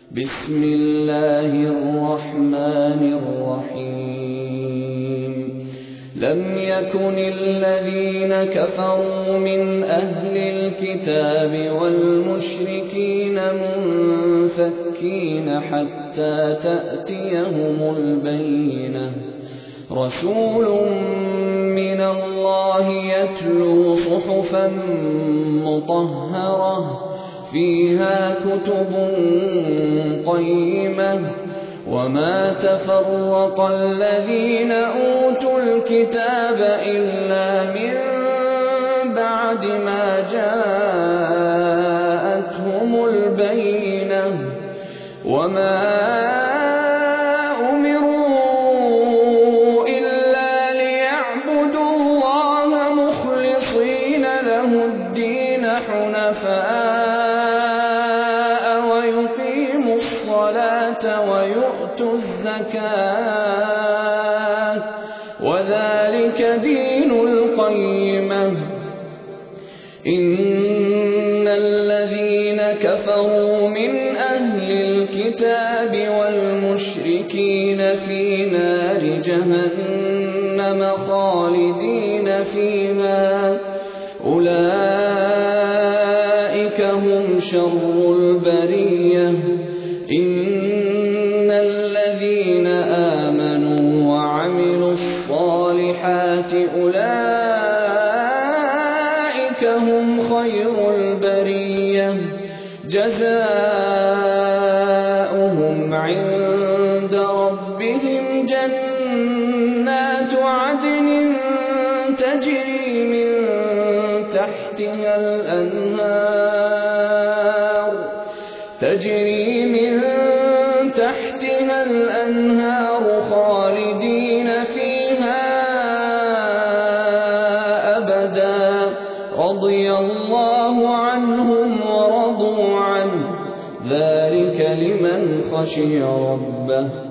بسم الله الرحمن الرحيم لم يكن الذين كفروا من أهل الكتاب والمشركين منفكين حتى تأتيهم البينة رسول من الله يتلو صحفا مطهرة فيها كتب قيمة وما تفرق الذين أوتوا الكتاب إلا من بعد ما جاءتهم البينة وما أمروا إلا ليعبدوا الله مخلصين له الدين حنفاء ويقيموا الصلاة ويؤتوا الزكاة وذلك دين القيمة إن الذين كفروا من أهل الكتاب والمشركين في نار جهنم خالدين فيها أولئك هم شر البرية إن الذين آمنوا وعملوا الصالحات أولئك هم خير البرية جزاؤهم عند ربهم جنات عدن تجري من تحتها الأنهار خالدين فيها أبدا رضي الله عنهم ورضوا عنه ذلك لمن خشي ربه